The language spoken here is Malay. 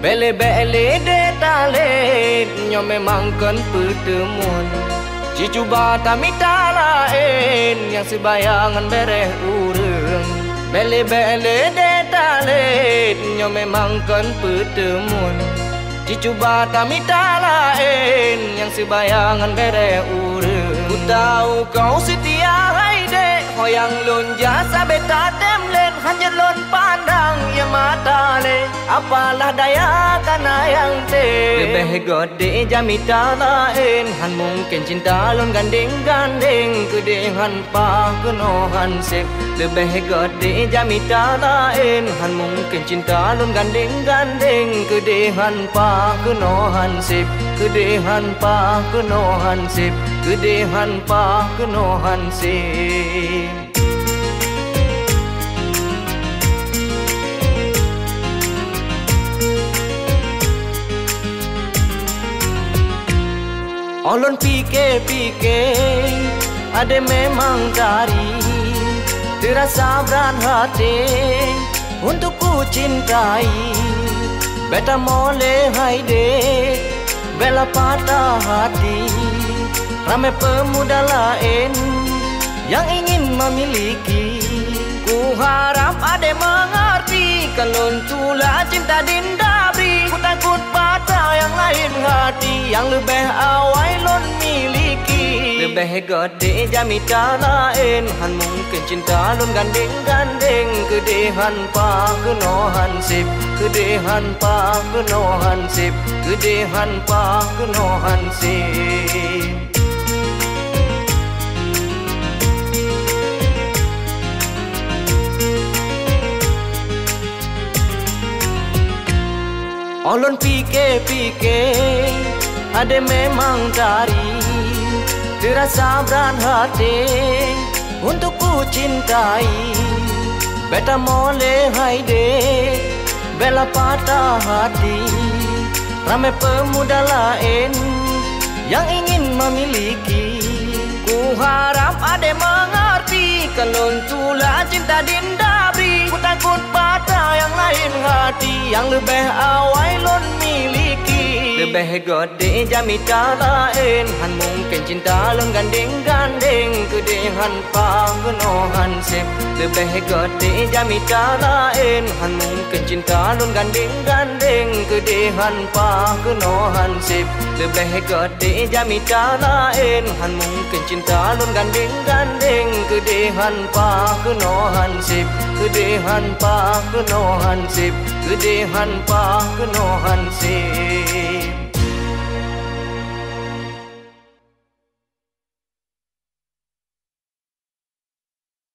Bele-bele de talet nyo memang kan pertemuan. Cicuba tamita lain yang sebayangan bereh urang. Bele-bele de talet nyo memang kan pertemuan. Cicuba tamita lain yang sebayangan bereh urang. Ku tahu kau setia hai dek, hoyang lon jasa beta temlen hanya lon pandang ya mata le. Apalah daya kana yang te lebih gede jamita lain han mungkin cinta lon gandeng-gandeng kedehan pa kenohan sep. Lebih gede jamita lain han mungkin cinta lon gandeng-gandeng kedehan pa kenohan sep. Kedehan pa kenohan sip, kedehan pa kenohan sip. Olon pikir-pikir ada memang dari terasa berat hati untuk ku cintai. Beta mole hai dek bela patah hati, ramai pemuda lain yang ingin memiliki. Ku harap ada mengerti kalau tula cinta dinda beri. Ku takut patah yang lain hati yang lebih awal lon miliki. Lebih gede jamita lain han mungkin cinta lon gandeng-gandeng kedehan pa kenohan sip. Kedehan pa kenohan sip, kedehan pa kenohan sip. Olon pikir-pikir ada memang dari terasa berat hati untuk ku cintai. Beta mole hai dek bela patah hati, ramai pemuda lain yang ingin memiliki. Ku harap ada mengerti kalau tula cinta dinda beri. Ku takut patah yang lain hati yang lebih awal lon miliki. Lebih gede jamita lain han mungkin cinta lon gandeng-gandeng kedehan pa kenohan sip. Lebih gede jamita lain han mungkin cinta lon gandeng-gandeng kedehan pa kenohan sip. Lebih gede jamita lain han mungkin cinta lon gandeng-gandeng kedehan pa kenohan sip. Kedehan pa kenohan sip, kedehan pa kenohan sip.